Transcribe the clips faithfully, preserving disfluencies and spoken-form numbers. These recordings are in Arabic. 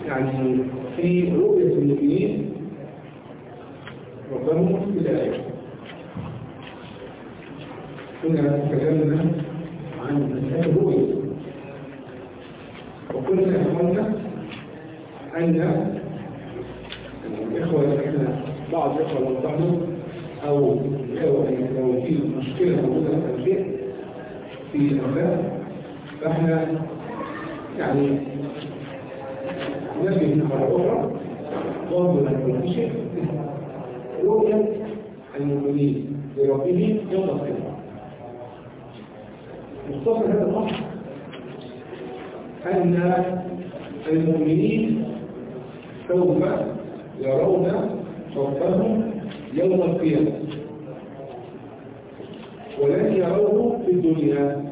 يعني في رؤية المؤمنين ربهم في الآية. كنا تكلمنا عن الرؤية وقلنا أخوانا أن الإخوة إحنا بعض الإخوة لو ضحنوا أو لو في مشكلة موجودة في البيت في الأولاد فإحنا يعني نبي مرة أخرى ضرب لكل شيء رؤية المؤمنين لربهم يوم القيامة. مختصر هذا الأمر أن المؤمنين سوف يرون ربهم يوم القيامة ولن يروه في الدنيا.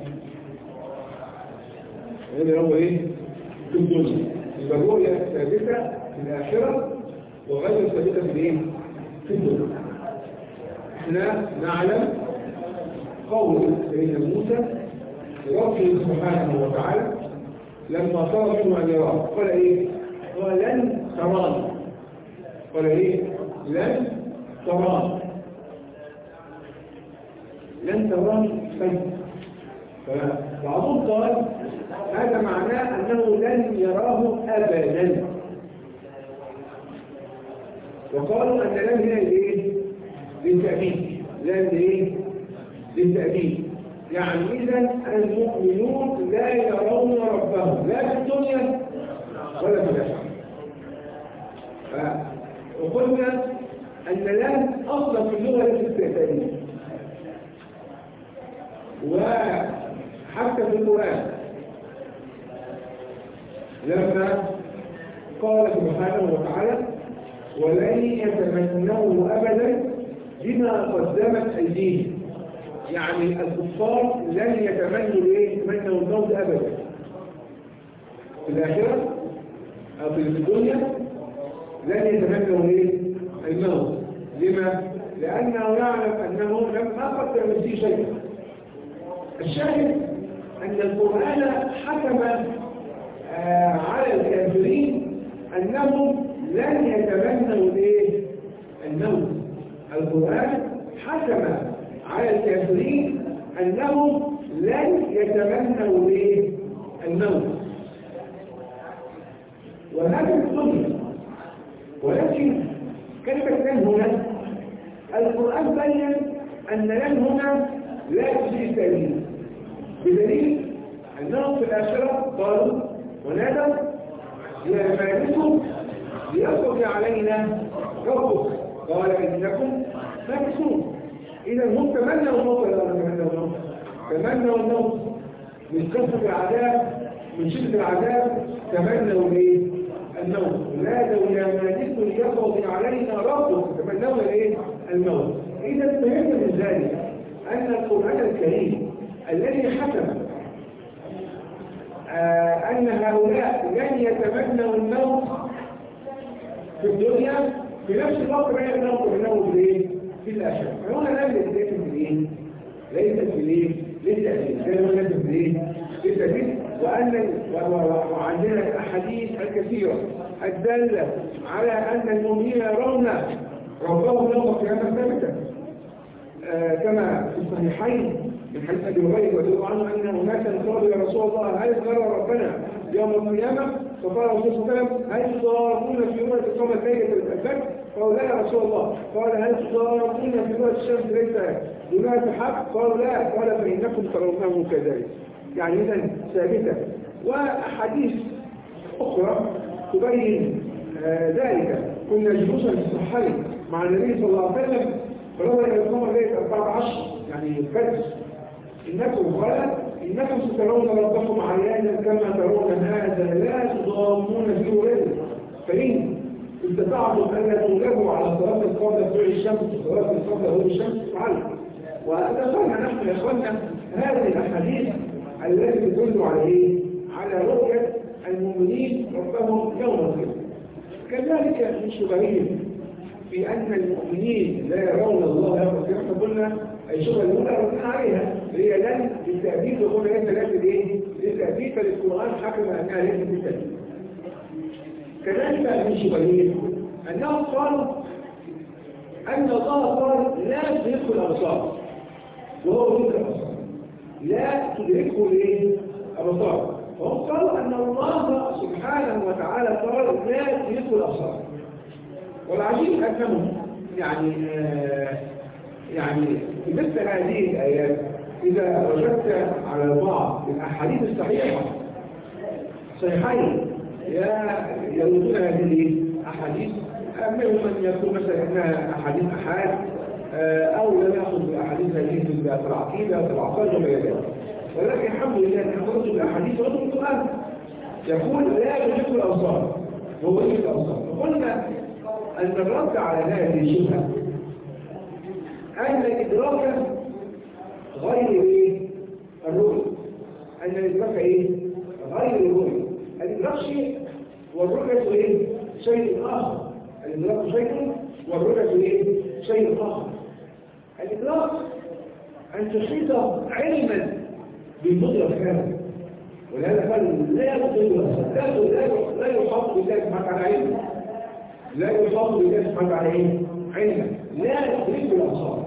لن يروه ايه؟ في الدنيا. يبقى الرؤية ثابتة في الآخرة وغير ثابتة في الايه؟ في الدنيا. احنا نعلم قول سيدنا موسى لربه سبحانه وتعالى لما طلب منه أن يراه قال ايه؟ قال لن تراني. قال ايه؟ لن تراني. لن تراني فجأة. فبعضهم قال هذا معناه أنه لن يراه أبدا. وقالوا أن لن هنا ايه؟ للتأكيد. لن ايه؟ للتأكيد. يعني إذا المؤمنون لا يرون ربهم لا في الدنيا ولا في الآخرة. وقلنا أن لن أصلا في اللغة ليست استعتادية وحتى في القرآن لما قال سبحانه وتعالى ولن يتمنوه أبدا بما قدمت أيديهم. يعني الكفار لن يتمنوا ايه؟ يتمنوا الموت أبدا في الآخرة أو في الدنيا لن يتمنوا ايه؟ الموت. لما؟ لأنه يعلم أنه لم قدم فيه شيء. الشاهد أن القرآن حكم آه على الكافرين أنهم لن يتمنوا الايه؟ الموت. القرآن حكم على الكافرين أنهم لن يتمنوا الايه؟ الموت. وهذا الدنيا. ولكن كلمة لن هنا القرآن بين أن لن هنا لا تفيد التأويل بدليل أنهم في الآخرة قالوا ونادوا يا مالكم ليقضي علينا ربك قال إنكم ماكثون. إذا هم تمنوا الموت ولا تمنوا الموت؟ تمنوا الموت من كثرة العذاب من شدة العذاب تمنوا الايه؟ الموت. نادوا يا مالك ليقضي علينا ربك تمنوا الايه؟ الموت. إذا فهمنا من ذلك أن القرآن الكريم الذي حكم آه أن هؤلاء لن يتمنوا الموت في الدنيا في نفس الوقت لا يتمنوا بالايه؟ في الآخرة. فهنا لم يتم بالايه؟ ليست بالايه؟ للتأكيد. كانوا لازم بالايه؟ للتأكيد. وأن وعندنا الأحاديث الكثيرة الدالة على أن المؤمنين يرون ربهم يوم القيامة ثابتا آه كما في الصحيحين من حديث أبي هريرة رضي الله عنه أن أناسا قالوا يا رسول الله هل نرى ربنا يوم القيامة؟ فقال الرسول صلى الله عليه وسلم هل تضاربون في رؤية القمر ليلة الفجر؟ قالوا لا يا رسول الله. قال هل تضاربون في رؤية الشمس ليس دونها سحاب؟ قالوا لا. قال فإنكم ترونه كذلك. يعني إذا ثابتة. وأحاديث أخرى تبين آه ذلك. كنا جلوسا في الصحيح مع النبي صلى الله عليه وسلم فرضى إلى القمر ليلة أربعة عشر يعني الفجر إنكم قال إنكم سترون ربكم عيانا كما ترون هذا لا تضامون في رؤيته فإن استطعتم أن تغلبوا على صلاة القبلة طلوع الشمس صلاة القبلة غروب الشمس فعلوا. وأتفقنا نحن يا إخواننا هذه الأحاديث التي تدل على إيه؟ على رؤية المؤمنين ربهم يوم القيامة. كذلك من شبههم في أن المؤمنين لا يرون الله يوم القيامة. قلنا الشبهة الأولى ردنا عليها هي لن للتأكيد وقلنا ليس لازم إيه؟ للتأكيد فالقرآن حكم أنها ليست للتأكيد. كذلك من شبههم أنهم قالوا أن الله قال لا تدركه الأبصار، وهو يدرك الأبصار، لا تدركه الايه؟ الأبصار. فهم قالوا أن الله سبحانه وتعالى قال لا تدركه الأبصار. والعجيب أنهم يعني آه يعني في مثل هذه الآيات إذا وجدت على بعض الأحاديث الصحيحة صحيحين يردون هذه الأحاديث، منهم من يقول مثلا أنها أحاديث أحاد أو لا يأخذ بأحاديث هذه في العقيدة في العقائد وما إلى ذلك. ولكن الحمد لله أن خرجوا بالأحاديث ورد القرآن يقول لا يدرك الأبصار وهو يدرك الأبصار. فقلنا أن الرد على هذه الشبهة أن الإدراك غير إيه؟ الرؤية. أن الإدراك إيه؟ غير الرؤية. الإدراك شيء والرؤية إيه؟ شيء آخر. الإدراك شيء والرؤية إيه؟ شيء آخر. الإدراك أن تحيط علما بالقدرة كاملة، ولهذا قال لا يقدر لا يحاط بالله سبحانه على علم، لا يحاط بالله سبحانه على علما، لا يدرك الأبصار.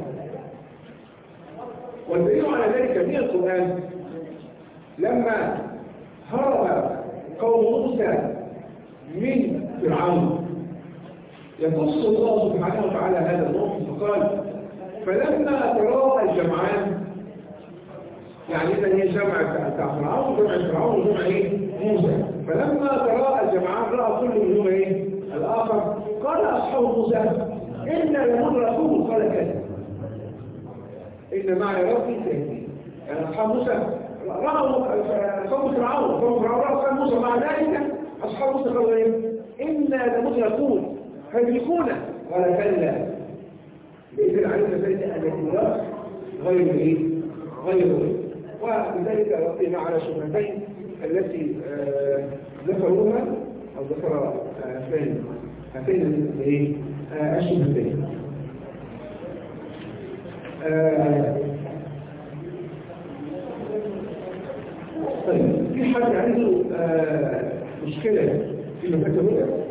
والدليل على ذلك من القرآن لما هرب قوم موسى من فرعون يقص الله سبحانه وتعالى هذا الموقف فقال فلما تراءى الجمعان، يعني إذا هي جمع بتاع فرعون وجمع فرعون وجمع إيه؟ موسى. فلما تراءى الجمعان رأى كل منهم إيه؟ الآخر. قال أصحاب موسى إنا لمدركون. قال كذا إن معي ربي سيهدين. يعني أصحاب موسى رأوا قوم فرعون قوم فرعون رأوا قوم موسى، مع ذلك أصحاب موسى قالوا إيه؟ إنا لمدركون فيدركونا. قال كلا بإذن علينا ذلك أن الإدراك غير إيه؟ غير غير. ولذلك وقينا على شبهتين التي آه ذكروها أو ذكر هاتين هاتين الايه؟ آه الشبهتين. آه طيب في حد عنده آه مشكلة في مسألة الرؤية؟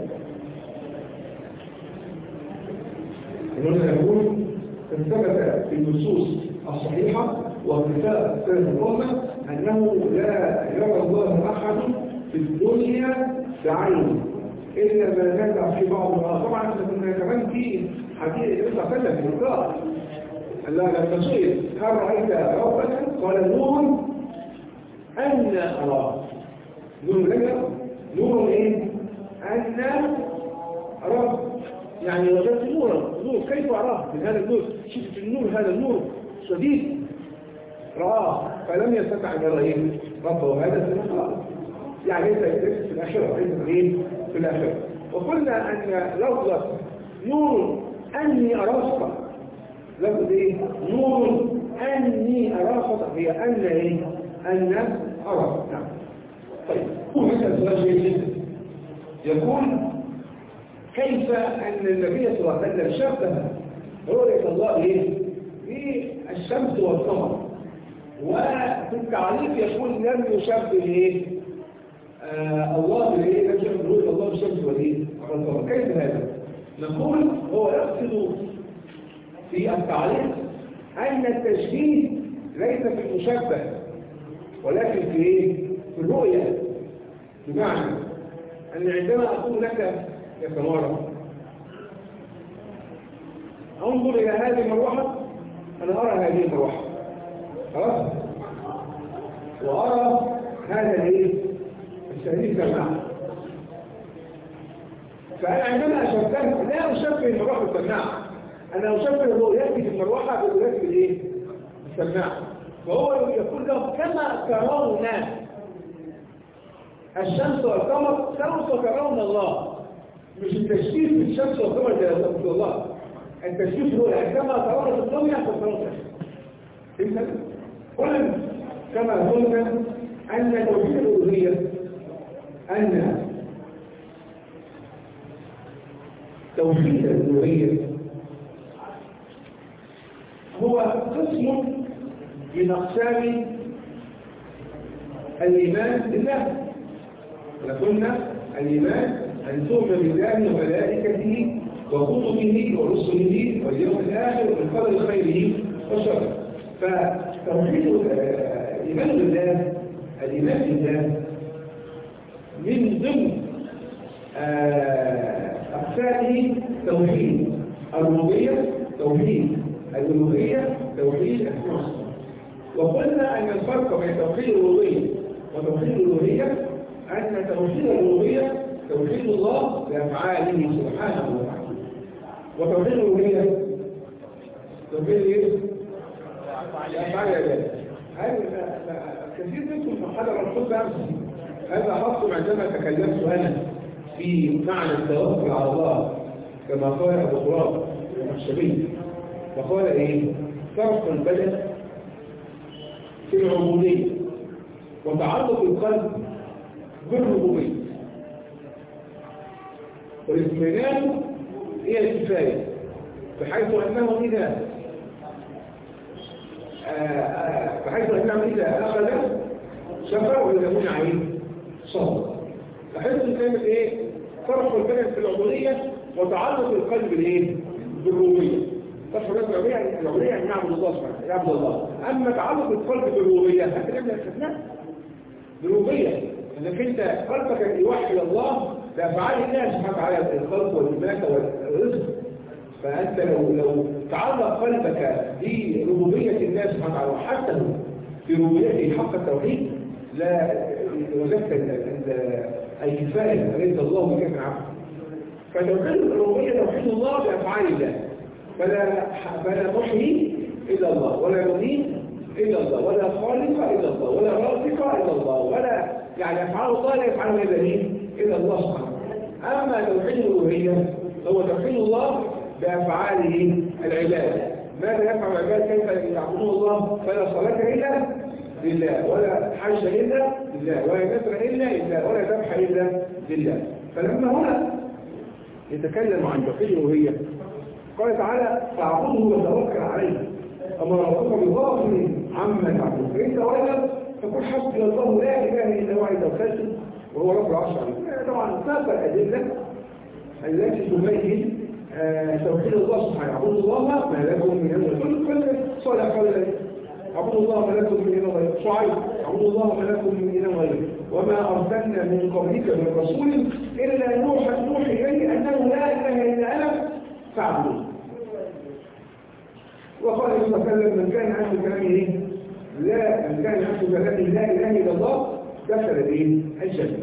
هنا يقول ثبت في النصوص الصحيحة وكتاب سنة الأمة أنه لا يرى الله أحد في الدنيا بعينه إلا ما نزع في بعض الآخر. طبعا احنا كنا كمان في حديث النبي صلى في اللقاء الله لما سئل هل رأيت ربك؟ قال نور أن أراه. نور لك نور إيه؟ أن أراه، يعني وجدت نورا. نور كيف أراه من هذا النور؟ شفت النور، هذا النور شديد رآه فلم يستطع أن يرى ربه. هذا في الآخرة، يعني ليس في الآخرة، ليس في الآخرة. وقلنا أن لفظة نور أني أراك، لفظ إيه؟ نور أني أراك هي أن إيه؟ أن أراك. نعم. طيب هو مثل سؤال جيد جدا يقول كيف أن النبي صلى الله عليه وسلم شبه رؤية الله إيه؟ بالشمس والقمر، وفي التعريف يقول لم يشبه إيه؟ آه الله بالإيه؟ لم يشبه رؤية الله بالشمس والإيه؟ والقمر. كيف هذا؟ نقول هو يقصد في التعريف أن التشبيه ليس في المشبه ولكن في إيه؟ في الرؤية. بمعنى أن عندما أقول لك يا سمارة انظر إلى هذه المروحة، أنا أرى هذه المروحة خلاص، وأرى هذا الايه؟ الشهيد سماعة. فأنا عندما أشبه لا أشبه المروحة بالسماعة، أنا أشبه رؤيتي بالمروحة برؤيتي بالإيه؟ بالسماعة. فهو يقول له كما ترون الشمس والقمر سوف ترون الله. مش التشبيه في الشمس والقمر زي رسول الله، التشبيه هو كما ترون في الدنيا فترون في الشمس. قلنا كما قلنا أن توحيد الألوهية أن توحيد الألوهية هو قسم من أقسام الإيمان بالله. قلنا الإيمان أن تؤمن بالله وملائكته وكتبه ورسله واليوم الآخر وبالقدر خيره وشره. فتوحيد الإيمان بالله، الإيمان بالله من ضمن أقسامه توحيد الربوبية، توحيد الألوهية، توحيد الأسماء والصفات. وقلنا أن الفرق بين توحيد الربوبية وتوحيد الألوهية أن توحيد الربوبية توحيد الله بأفعاله سبحانه وتعالى، وتوحيد الألوهية توحيد إيه؟ أفعال العباد. هذا كثير منكم حضر الخطبة أمس، هذا حصل عندما تكلمت أنا في معنى التوكل على الله كما قال أبو تراب الشبيب، وقال إيه؟ فرق البدن في العبودية وتعلق القلب بالربوبية، والاطمئنان هي الكفاية، بحيث أنه إذا بحيث أنه إذا أخذ شفاء ويلمون عليه صبر. بحيث كلمة إيه؟ فرق البدن في العبودية وتعلق القلب بالإيه؟ بالربوبية. فرق البدن في العبودية العبودية يعني يعبد الله سبحانه، يعبد الله. أما تعلق القلب بالربوبية هكذا يبدأ استثناء بالربوبية، إنك أنت قلبك يوحي الله بأفعال الله سبحانه وتعالى، الخلق والإماتة والرزق. فأنت لو لو تعلق قلبك بربوبية الله سبحانه وتعالى وحتى في ربوبيته حق التوحيد لا وجدت الكفاية ليس الله بكاف عبد. فتوحيد الربوبية توحيد الله بأفعال الله، فلا فلا محيي إلا الله، ولا مميت إلا الله، ولا خالق إلا الله، ولا رازق إلا الله، ولا يعني أفعال الله لا يفعلها إلا مين؟ إلا الله سبحانه وتعالى. أما توحيد الألوهية هو توحيد الله بأفعاله العباد. ماذا يفعل العباد؟ كيف يعبدون الله؟ فلا صلاة إلا لله، ولا حج إلا لله، ولا نذر إلا لله، ولا ذبح إلا لله. فلما هنا يتكلم عن توحيد الألوهية قال تعالى فاعبده وتوكل عليه، أما ربك بغافل عما تعبدون، فإن تولوا فقل حسبي الله لا إله إلا هو عليه توكلت وهو رب العرش العظيم. طبعا ساق الأدلة التي تبين توحيد الله سبحانه. اعبدوا الله ما لكم من اله غيره، كل صالح قال اعبدوا الله ما لكم من اله غيره، شعيب اعبدوا الله ما لكم من اله غيره، وما ارسلنا من قبلك من رسول الا نوحي نوحي اليه انه لا اله الا انا فاعبدون. وقال صلى الله عليه وسلم من كان عنده كلامه لا من كان عنده كلامه لا اله الا الله دخل به الجنه.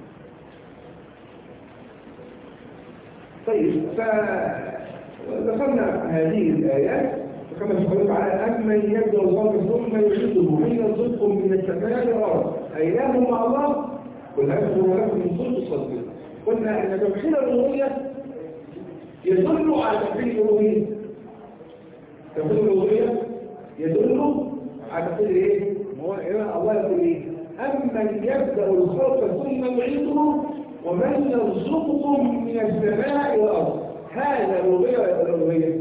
طيب فذكرنا هذه الآيات فكما تقول تعالى أمن يبدأ الله ثم يعيده من يرزقكم من السماء والأرض أإله مع الله قل هل هو لكم من كنتم صادقين. قلنا أن توحيد الألوهية يدل على توحيد الألوهية. توحيد الألوهية يدل على توحيد إيه؟ الله يقول إيه؟ أمن يبدأ الخلق ثم يعيده ومن يرزقكم من السماء والأرض. هذا الربوبية ولا الألوهية؟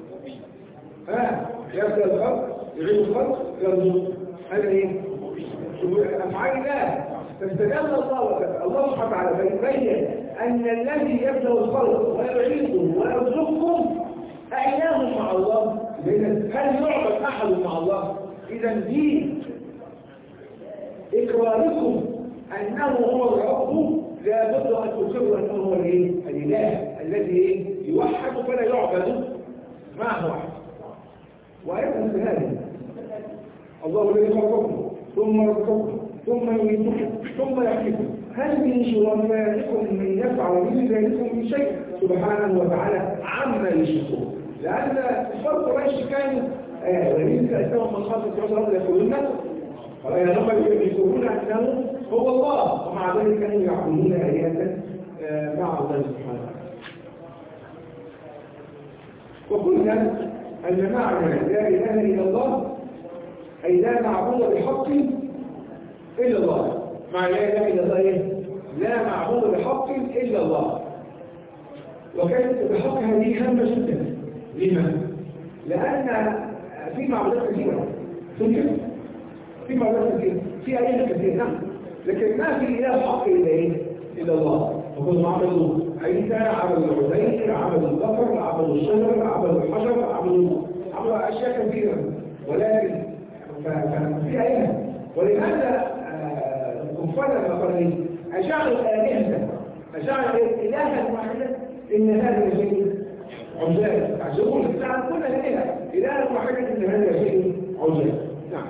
ها يبدأ الخلق يعيد الخلق يرزق، هذا ايه؟ أفعال الله. فاستدل الله الله سبحانه وتعالى بين أن الذي يبدأ الخلق ويعيده ويرزقكم أإله مع الله؟ هل يعبد أحد مع الله؟ إذا دين إقراركم أنه هو الرب لا بد أن تقر أنه هو الإله الذي يوحد فلا يعبد معه واحد. وأيضا هذا الله الذي خلقكم ثم رزقكم ثم يميتكم ثم يحييكم هل من شركائكم من يفعل من ذلك من شيء سبحانه وتعالى عما يشركون. لأن الفرق قريش كانوا وليس أسلام من خاصة الرسول يقولون هم يقولون أنه هو الله، ومع ذلك كانوا يعبدون آلهة مع الله سبحانه وتعالى. وقلنا أن معنى لا إله إلا الله أي لا معبود بحق إلا الله. معنى لا إله إلا الله إيه؟ لا معبود بحق إلا الله. وكانت بحق هذه هامة جدا. لما؟ لأن في معبودات كثيرة تمكن في معبودات كثيرة في آلهة كثيرة، نعم، لكن ما في إله حق إلا إيه؟ إلا الله. وكل عبدوا عيسى، عبدوا العزير، عبدوا البقر، عبدوا الشجر، عبدوا الحجر، عبدوا عبدوا اشياء كثيره، ولكن ففي ايه؟ ولماذا الكفار المقرنين اجعلوا الهه اجعلوا الها واحده؟ ان هذا شيء عجاب، تعجبون تعرفون كل الالهه اله واحده ان هذا شيء عجاب. نعم.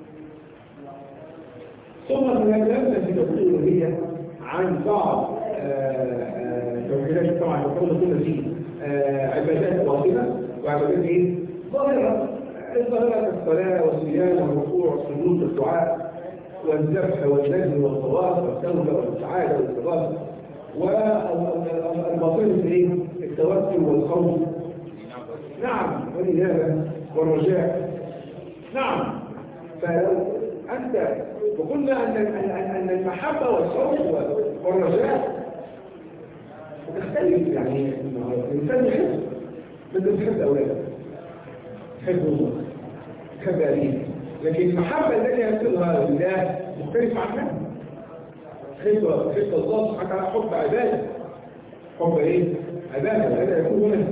ثم تكلمنا في توحيد الالوهيه عن بعض توحيدات طبعا يقول كل فيه عبادات باطنه وعبادات ايه؟ ظاهره. الظاهره كالصلاه والصيام والركوع والسجود والدعاء والذبح والنجم والطواف والتوبه والسعاده والاستغاثه. والباطنه ايه؟ التوكل والخوف. نعم. والإنابة والرجاء. نعم. فلو أنت وقلنا أن أن المحبة والخوف والرجاء تختلف، يعني الإنسان يحب بدك تحب أولادك، تحب الله، تحب أبيك، لكن المحبة التي يصلها لله مختلفة عنها. تحب تحب الله سبحانه وتعالى حب عبادة، حب إيه؟ عبادة، هذا يكون هنا.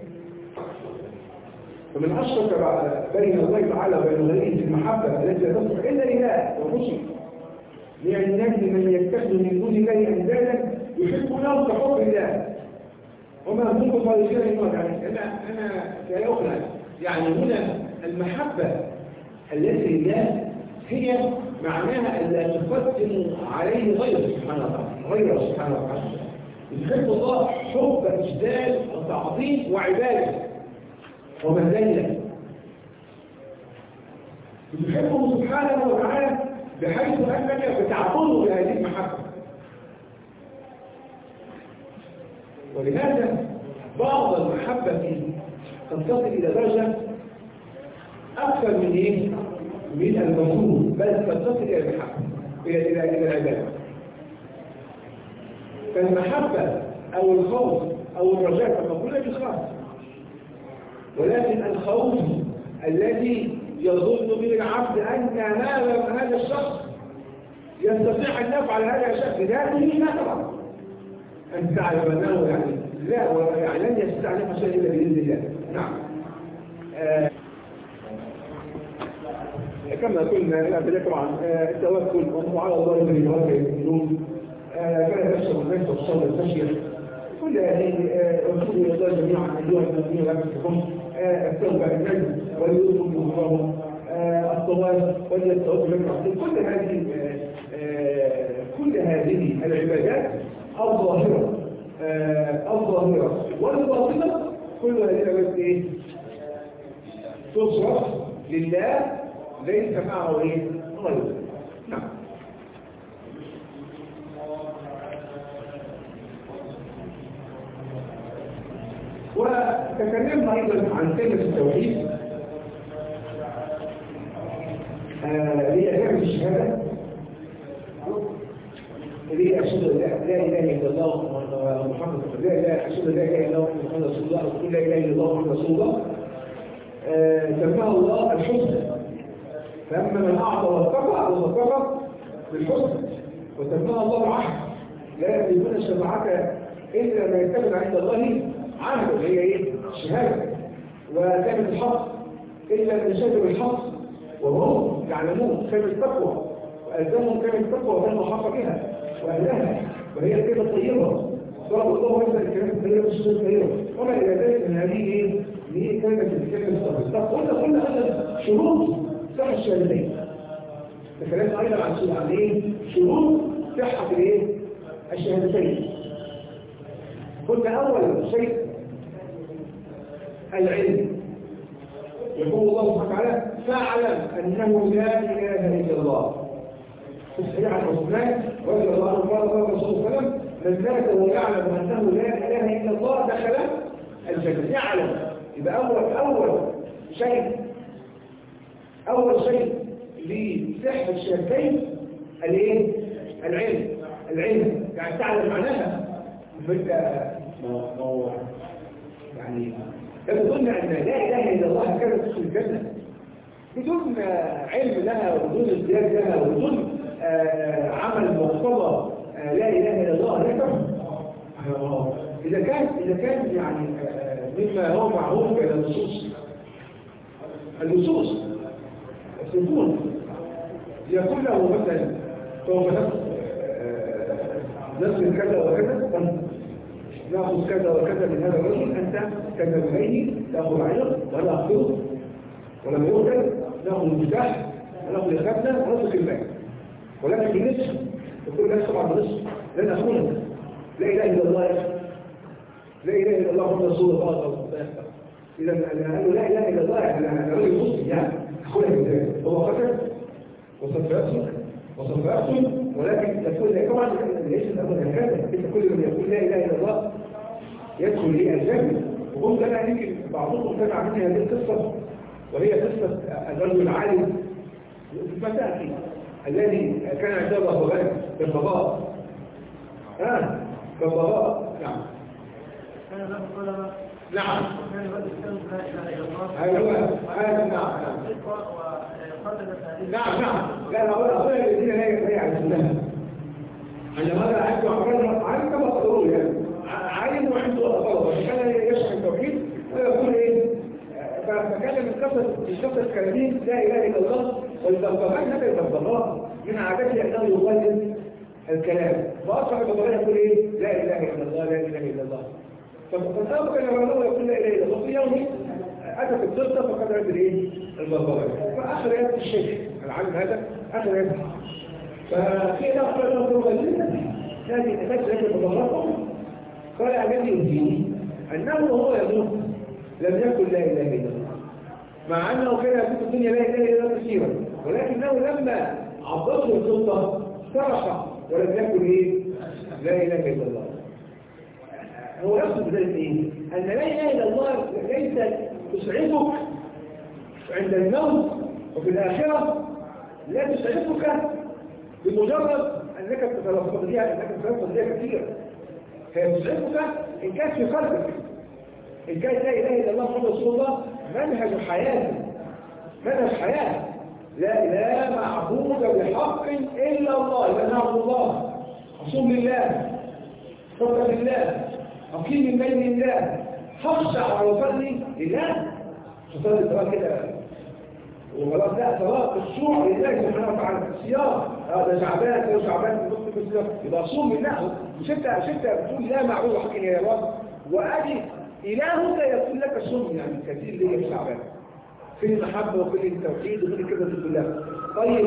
فمن أشرك بين الله تعالى وبين غيره في المحبة التي لا تصلح إلا لله ومشرك. لأن الناس من يتخذ من دون الله أندادا يحبونهم كحب الله وما هم خالصين من يعني أنا أنا لا أقنع. يعني هنا المحبة التي لله هي معناها ألا تقدم عليه غيره سبحانه وتعالى، غيره سبحانه وتعالى. يحب الله حب إجلال وتعظيم وعبادة ومهلله. يحبه سبحانه وتعالى بحيث أنك بتعبده بهذه المحبة. ولهذا بعض المحبة تصل إلى درجة أكثر من إيه؟ من المفهوم، بل تصل إلى المحبة، إلى إلى إلى العبادة. فالمحبة أو الخوف أو الرجاء كما قلنا بخاف، ولكن الخوف الذي يظن به العبد أن هذا هذا الشخص يستطيع أن يفعل هذا الشيء بذاته لا طبعا. أن تعلم أنه يعني لا يعني لن يستطيع أن يفعل شيء إلا بإذن الله. نعم. آه كما قلنا لا طبعا التوكل وهو على الله الذي يتوكل المؤمنون فلا تخشوا الناس والصبر الخشيه. كل هذه وصول الى الله جميعا ايها المؤمنين لا تشركون. التوبه النجم واليوم المحرم الطواف والتوكل كل هذه كل هذه العبادات الظاهره الظاهره والباطنه كل هذه العبادات ايه؟ تصرف لله ليس معه ايه؟ غيره. نعم. وتكلمنا ايضا عن كلمه التوحيد هي كلمه الشهاده اللي هي اشهد ان لا اله الا الله ومحمد رسول الله، لا اشهد ان لا اله الا الله ومحمد رسول الله، وكل لا اله الا الله ومحمد رسول الله. سماها الله الحسنى، فاما من اعطى واتقى واتقى بالحسنى، وسماها الله العهد، لا يملكون الشفاعه الا ما يتخذ عند الله عهد، هي ايه؟ الشهاده. وكلمه الحق الا من شهد بالحق وهم يعلمون كلمه التقوى، والزمهم كلمه التقوى وهم حق بها واهلها، وهي الكلمه الطيبه. ضرب الله مثلا الكلمه الطيبه والشهاده الطيبه وما الى ذلك من هذه ايه؟ هي كلمه الكلمه التقوى. قلنا قلنا هذا شروط صحة الشهادتين. تكلمنا أيضا عن عن إيه؟ شروط صحة الإيه؟ الشهادتين. قلنا أول شيء العلم. يقول الله سبحانه وتعالى فاعلم أنه لا إله إلا الله. في الصحيح عن عثمان رضي الله عنه قال الله صلى الله عليه وسلم من مات ويعلم أنه لا إله إلا الله دخل الجنة. يعلم. يبقى أول أول شيء أول شيء لصحة الشهادتين الايه؟ العلم. العلم يعني تعلم معناها. فانت موضوع يعني لا تظن ان لا اله الا الله هكذا تدخل الجنه بدون علم لها وبدون ازدياد لها وبدون عمل مقتضى لا اله الا الله لا تفهم. إذا كان إذا كان يعني مما هو معروف إلى النصوص النصوص تكون يقول له مثلا سوف نصل كذا وكذا، نأخذ كذا وكذا من هذا الرجل، أنت كذا إليه تأخذ عينه ولا أخذه ولم يوجد، نأخذ المفتاح ونأخذ الخزنة ونصل المال، ولكن بالنصف يقول الناس طبعا بالنصف لن أخونك، لا إله إلا الله لا إله إلا الله محمد رسول الله. إذا قالوا لا إله إلا الله يعني رجل مسلم يعني أخونك ازاي؟ هو قتل وسوف يقتل وسوف يقتل، ولكن تقول طبعا ليس الأمر هكذا، أنت كل من يقول لا إله إلا الله يدخل لي الجنة. وهم ده يمكن بعضهم سمع مني هذه القصة، وهي قصة الرجل العالم المساكين الذي كان عنده رهبان في الفضاء. ها في الفضاء نعم كان له طلبة نعم وكان يؤدي الكلمة لا إله إلا الله. ايوه هذا نعم نعم نعم لا لا ولا غير الذين لا يعرفونها. عندما هذا عنده عمران عالم كما قالوا يعني عالم وعنده طلبة، فكان يشرح التوحيد ويقول ايه، فكان من قصة الشخص الكريم لا إله إلا الله، والبغبغان هذا البغبغاء من عادته أنه يغير الكلام، فأصبح البغبغاء يقول إيه لا إله إلا الله لا إله إلا الله. فالسابق أن الرسول يقول لا إله إلا الله، في يوم أتت القصة فقد عند إيه البغبغاء، فأخذ يد الشيخ العالم هذا أخذ يد، فقيل له قال له تغلل هذه الأساس لك البغبغاء، قال أجل يهديني أنه هو يموت لم يكن لا إله إلا الله، مع أنه كان في الدنيا لا إله إلا الله كثيرا، ولكنه لما عبرته القصة صرخ ولم يكن إيه لا إله إلا الله. هو يقصد بذلك إيه؟ أن لا إله إلا الله ليس تسعدك عند الموت وفي الآخرة، لا تسعدك بمجرد أنك تتلفظ بها أنك تتلفظ بها كثيرا، هي تسعدك إن كانت في قلبك، إن كانت لا إله إلا الله محمد رسول الله منهج حياة منهج حياة لا إله معبود بحق إلا الله، لا نعبد الله، أصوم لله، صدق لله، أقيم من بين الله، خشع وصلي لله، تصلي صلاة كده وخلاص لا صلاة الخشوع لله سبحانه وتعالى، الصيام هذا شعبان ده شعبان في الصيام يبقى صوم لله، مش انت مش انت بتقول لا معبود بحق إلا الله وأدي إلهك يقول لك الصوم يعني كثير ليه في شعبان في المحبة وفي التوحيد وفي كده في الله. طيب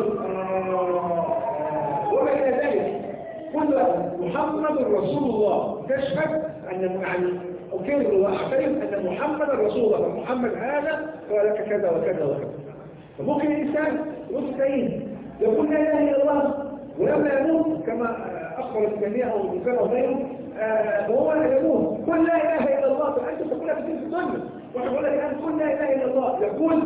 وما إلى ذلك كل محمد رسول الله تشهد أن يعني أكرر وأعترف أن محمد رسول الله، محمد هذا قال لك كذا وكذا وكذا. فممكن الإنسان مستعين يقول لا إله إلا الله ولما يموت كما أخبر الجميع أو الإنسان أو غيره فهو يقول قل لا إله إلا الله، فأنت تقولها في الدنيا واحد يقول لك الآن قل لا إله إلا الله، يقول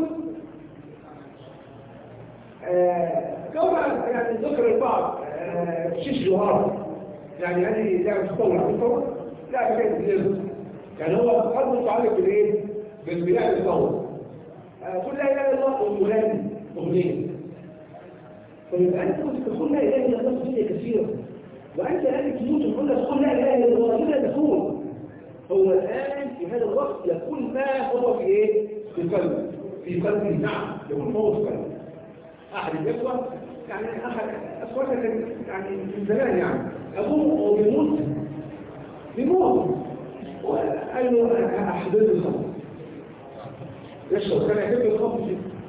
كما يعني ذكر البعض شيش جوهر يعني هذه لعبة تطور تطور لا بكيت بليل يعني هو قد متعلق بالإيه؟ بالبلاد التطور قل لا إله إلا الله والمغاني أغنية، فيبقى أنت تقول لا إله إلا الله في كثيرة، وأنت الآن تموت وتقول لك قل لا إله إلا الله لا تقول. هو الآن في هذا الوقت يقول ما هو في إيه؟ في قلبه في قلبه نعم يقول ما هو في قلبه. أحد الإخوة يعني أحد أخوانا كان يعني من زمان يعني أبوه بيموت بيموت وقال له أنا أحضر الخمر يشرب، كان يحب الخمر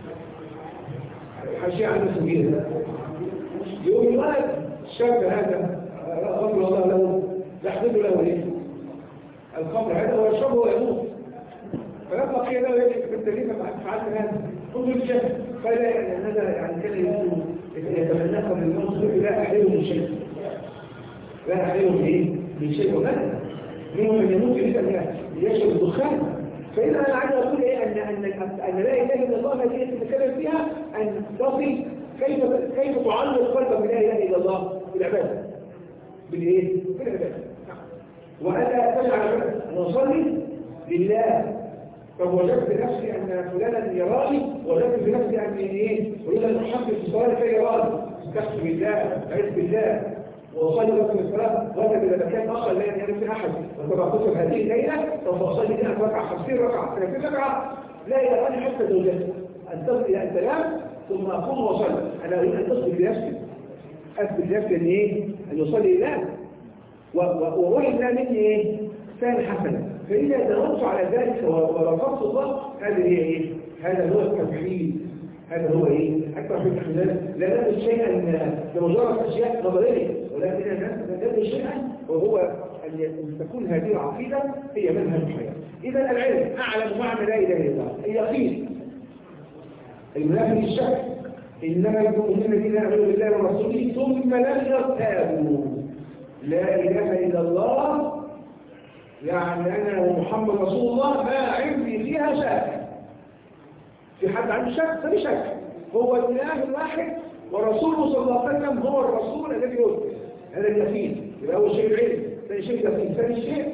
حشي عنه سبيل، يقول الولد الشاب هذا رجل الله له يحضر له إيه؟ الخمر هذا ويشربه ويموت، فلما قيل له يجب بالتاليف فعلت هذا قلت الشاب قال يعني هذا يعني كان يتمناكم من الموت لا أحيله من شيء لا أحيله من إيه؟ من شيء وماذا منهم من يموت إذا يشرب الدخان. فإذا أنا عايز أقول إيه أن أن أن لا إله إلا الله التي تتكلم فيها أن تصل كيف كيف تعلق قلبك بلا إله إلا الله بالعبادة بالإيه؟ بالعبادة وألا تجعل أن أصلي لله فوجدت بنفسي أن فلانا يراني وجدت بنفسي أن إيه أريد أن أحمل في الصلاة كي يراني استغفر بالله أعوذ بالله وأصلي ركعة الصلاة وهذا إذا كان أخر لا ينام في أحد وتبعث هذه الليلة سوف أصلي مئة ركعة خمسين ركعة ثلاثين ركعة لا يراني حتى زوجتي أن تصل إلى أن تنام ثم أقوم وأصلي. أنا أريد أن أثبت لنفسي أثبت لنفسي أن إيه؟ أن يصلي لله وأولي الله مني إيه؟ ثاني حسنة. فإذا داومت على ذلك ورفضت الله هذا هي إيه؟ هذا هو التوحيد. هذا هو إيه؟ أكثر في التحليل لا ندرس شيئا بمجرد أشياء نظرية ولكن ندرس شيئا وهو أن تكون هذه العقيدة هي منهج الحياة. إذا العلم أعلم معنى لا إله إلا الله اليقين المنافي للشك إنما المؤمنون الذين آمنوا بالله ورسوله ثم لم يرتابوا لا إله إلا الله يعني أنا ومحمد رسول الله ما عندي فيها شك. في حد عنده شك فلي شك هو الإله الواحد ورسوله صلى الله عليه وسلم هو الرسول الذي يرسل. هذا اليقين يبقى أول شيء العلم ثاني شيء اليقين ثاني شيء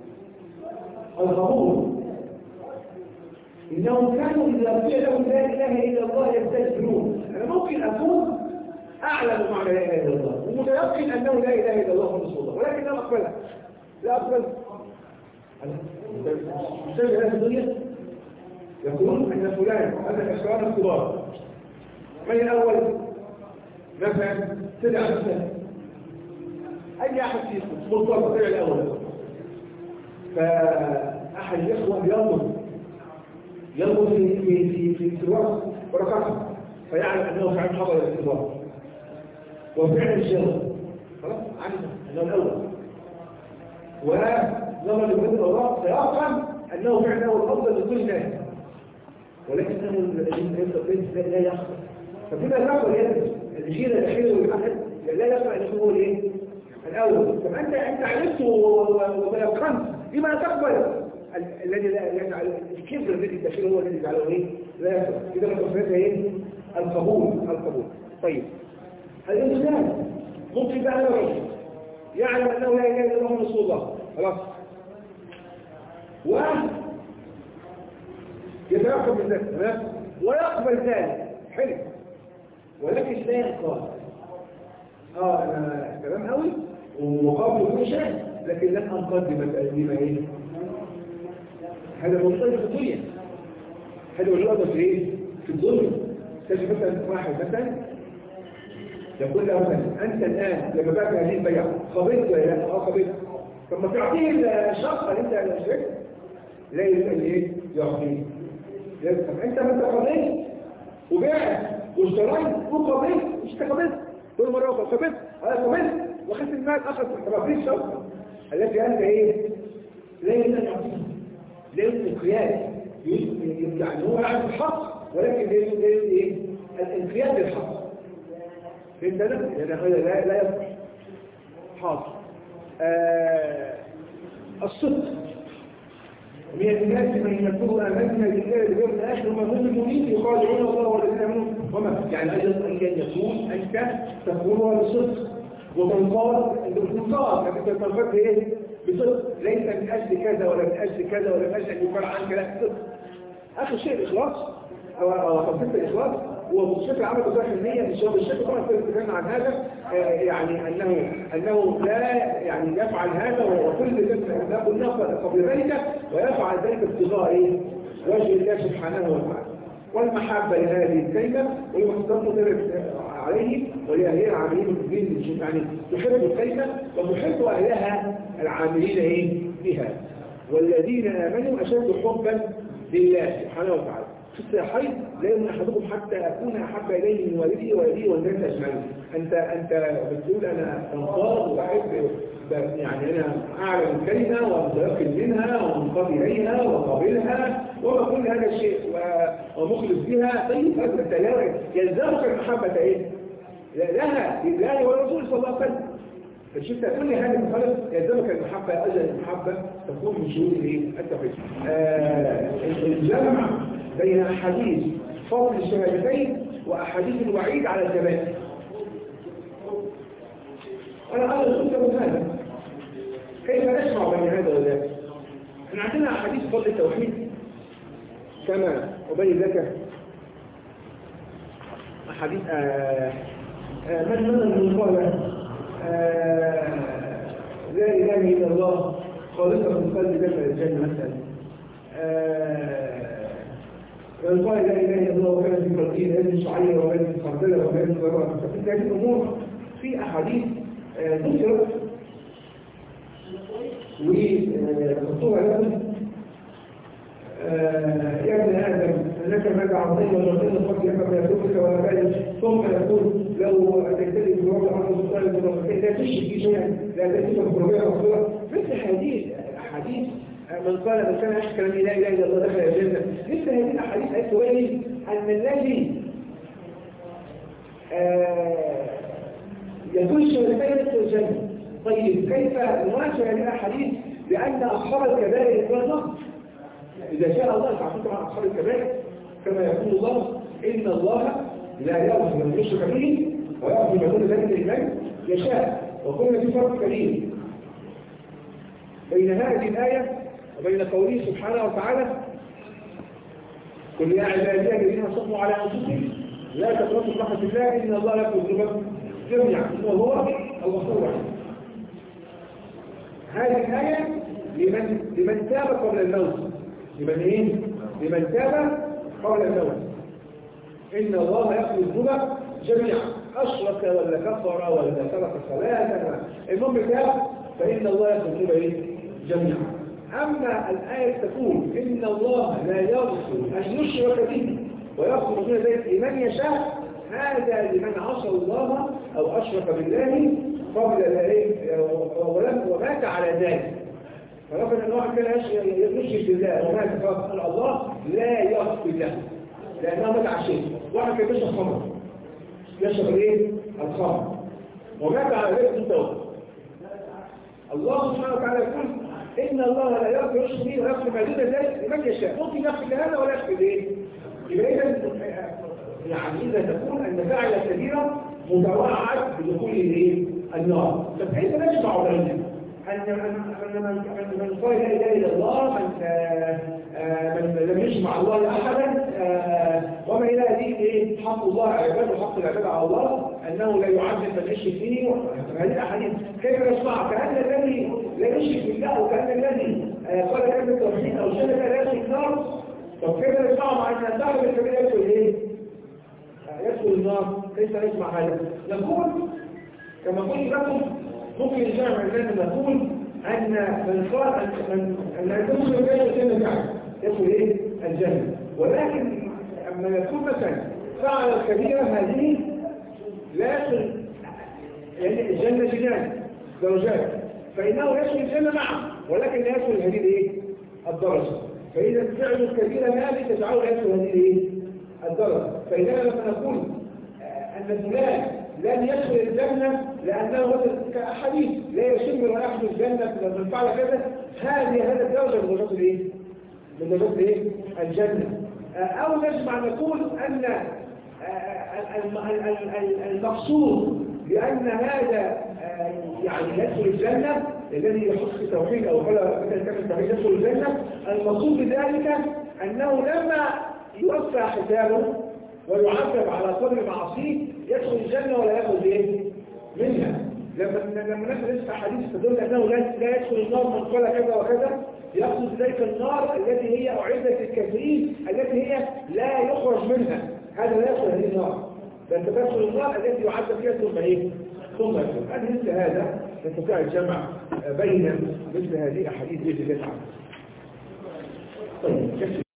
القبول. إنهم كانوا إذا قيل لهم لا إله إلا الله يستكبرون. أنا ممكن أكون أعلم معنى لا إله إلا الله ومتيقن أنه لا إله إلا الله رسول الله ولكن لا أقبلها لا أقبل مستمع هذه الدنيا يقولون أن فلان هذا الأسرار الكبار. من الأول مثلا سدع مثلا أي أحد فيكم مرتبط سدع الأول فأحد الإخوة ينظر ينظر في في في في الوقت ورقته فيعلم أنه فعلا حضر الاختبار وفعلا الجواب خلاص علم أنه الأول ونظر لمدة الأوراق فيفهم أنه فعلا هو الأفضل لكل الناس ولكنه لا يخطئ. فكده يقبل يدرس الجيل الأخير والأحد لا يقبل أن يكون هو الإيه؟ الأول. طب أنت أنت علمت وتيقنت لما تقبل الذي لا يجعل الكبر الذي الداخلي هو الذي يجعله ايه؟ لا يقبل. إذا التصريفها ايه؟ القبول القبول. طيب الإنسان ممكن بقى يرى يعلم أنه لا إله إلا الله رسول الله خلاص و يترقب من ذلك تمام ويقبل ذلك حلو ولكن لا يقبل اه انا تمام قوي ومقابل كل شيء لكن لن انقدم تقديم ايه هذا مختلف في الدنيا. هذا الوضع في ايه في الدنيا. تجد مثلا واحد مثلا يقول له مثلا انت الان لما بعت هذه البيع قبلت ولا لا؟ اه قبلت. طب ما تعطيه الشخص اللي انت اشتريته لا يبقى ايه يعطيه. طب انت ما انت قبلت وبعت واشتريت وقبلت مش قبلت كل مره قبلت انا قبلت واخدت المال اخذ رصيد الشخص التي انت ايه لا يمكن ان يعطيه لا يمكن قياس يعني هو عارف الحق ولكن لا يمكن ايه الانقياد للحق. فهمت انا؟ لان هذا لا لا يصلح. حاضر آه الصدق من الناس من يقول آمنا بالله واليوم الآخر وما هم المؤمنين يخادعون الله والذين آمنوا وما يعني أيضا أن يكون أنت تقولها بصدق وتنقاد بالتنقاد لكن تنقاد إيه؟ بصدق ليس من أجل كذا ولا من أجل كذا ولا من أجل أن يقال عنك لا صدق. آخر شيء الإخلاص أو أو خمسة الإخلاص وبشكل عام بصراحة النية مش هو بالشكل طبعا تتكلم عن هذا يعني أنه أنه لا يعني يفعل هذا وكل ذلك لا قلنا قبل ذلك ويفعل ذلك ابتغاء إيه؟ وجه الله سبحانه وتعالى والمحبة لهذه الكلمة والمحبة عليه ولأهلها العاملين المسلمين يعني تحب الكلمة وتحب أهلها العاملين إيه؟ بها والذين آمنوا أشد حبا لله سبحانه وتعالى. في الصحيحين لا يؤمن أحدكم حتى أكون أحب إليه من والدي ووالدي والناس أجمعين. أنت أنت بتقول أنا أنصار وأحب يعني أنا أعلم الكلمة ومتيقن منها ومنقضي إليها وقابلها وكل هذا الشيء ومخلص بها. طيب أنت لا يلزمك المحبة إيه؟ لها لله والرسول صلى الله عليه وسلم. فشفت كل هذه المخالفة يلزمك المحبة أجل المحبة تكون من شروط إيه؟ التوحيد. الجمع بين أحاديث فضل الشهادتين وأحاديث الوعيد على الكبائر. أنا أقول لكم هذا كيف نجمع بين هذا وذاك؟ احنا عندنا أحاديث فضل التوحيد كما وبين ذلك أحاديث آه آه من من من قال آه لا إله إلا الله خالصة من قلب دخل الجنة مثلا. من قال لا إله إلا الله وكان في قلبه هذه الشعيرة وهذه الخردلة وهذه الضرورة. ففي هذه الأمور في أحاديث ذكرت وخطوها لكم. يا ابن آدم أنك ماذا عظيم وجرتين الخط لك فيتوبك ولا بالج ثم يقول لو تكتلي بالوضع عنه سلطان المرتين لا تشرك في شيئا لا تشرك بربيع رسوله. مثل حديث أحاديث من قال من كان يحكي لا إله إلا الله دخل الجنة. مثل هذه الأحاديث أي تبين أن الذي يدل شهادتين يدخل الجنة. طيب كيف نواجه هذه الأحاديث بأن أصحاب الكبائر يكون إذا شاء الله تعطيكم عن أصحاب الكبائر كما يقول الله إن الله لا يغفر من يشرك به ويغفر ما دون ذلك لمن يشاء. وقلنا في فرق كبير بين هذه الآية وبين قوله سبحانه وتعالى قل يا عبادي الذين صلوا على أنفسهم لا تقنطوا من رحمة الله إن الله يغفر الذنوب جميعا وهو الغفور الرحيم. هذه الآية لمن لمن تاب قبل الموت. لمن ايه؟ لمن تاب قبل الموت. إن الله يغفر الذنوب جميعا أشرك ولا كفر ولا ترك صلاة المهم تاب فإن الله يغفر الذنوب ايه؟ جميعا. أما الآية تقول إن الله لا يغفر أن يشرك به ويغفر دون ذلك لمن يشاء. هذا لمن عصى الله أو أشرك بالله قبل ذلك ومات على ذلك. فرغم أن واحد كان يشرك بالله ومات قال الله لا يغفر له لأنه مات على شيء. واحد كان يشرب خمر يشرب ايه؟ الخمر ومات على ذلك التوبة. الله سبحانه وتعالى يقول إن الله لا يغفر يشرك به ويغفر ما دون ذلك لمن يشاء. ممكن يغفر هذا ولا يغفر ايه؟ يبقى إذا يعني إذا تكون أن فاعل الكبيرة متوعد بدخول الايه؟ النار. فكيف نجمع بينهم؟ أن من من قال لا إله إلا الله من من لم يجمع الله أحدا وما إلى هذه حق الله على عباده وحق العباد على الله أنه لا يعذب من يشرك به. هذه الأحاديث كيف نسمع؟ كأن الذي لا يشرك بالله وكأن الذي قال كلمة التوحيد أو شرك لا يشرك النار. طب كيف نسمع مع أن صاحب الكبير يدخل إيه؟ يدخل النار؟ كيف نسمع هذا؟ نقول كما قلت لكم ممكن الجامع الناس نقول أن من قال أن أن يدخل الجنة فعلا يدخل إيه؟ الجنة. ولكن أما يكون مثلا فعل الكبيرة هذه لا يدخل يعني الجنة جنان درجات فإنه يدخل الجنة معه ولكن لا يدخل هذه إيه؟ الدرجة. فإذا فعل الكبيرة هذه تجعله يدخل هذه إيه؟ الدرجة. فإذا لما نقول أن فلان لن يدخل الجنة لأنه كأحاديث لا يشم رائحة الجنة من فعل كذا هذه هذا الدرجة من درجات الايه؟ من درجات الايه؟ الجنة. أو نجمع نقول أن المقصود بأن هذا يعني يدخل الجنة الذي يحس التوحيد أو قال مثلا كان التوحيد يدخل الجنة. المقصود بذلك أنه لما يوفى حسابه ويعذب على قدر معصيه يدخل الجنة ولا يأخذ ايه؟ منها. لما لما نسمع حديث تدل انه لا يدخل النار من قال كذا وكذا يقصد ذلك النار التي هي اعدت للكافرين التي هي لا يخرج منها. هذا لا يدخل هذه النار بل تدخل النار التي يعذب فيها ثم ايه؟ ثم يدخل. هذا مثل هذا نستطيع الجمع بين مثل هذه الاحاديث باذن الله تعالى. طيب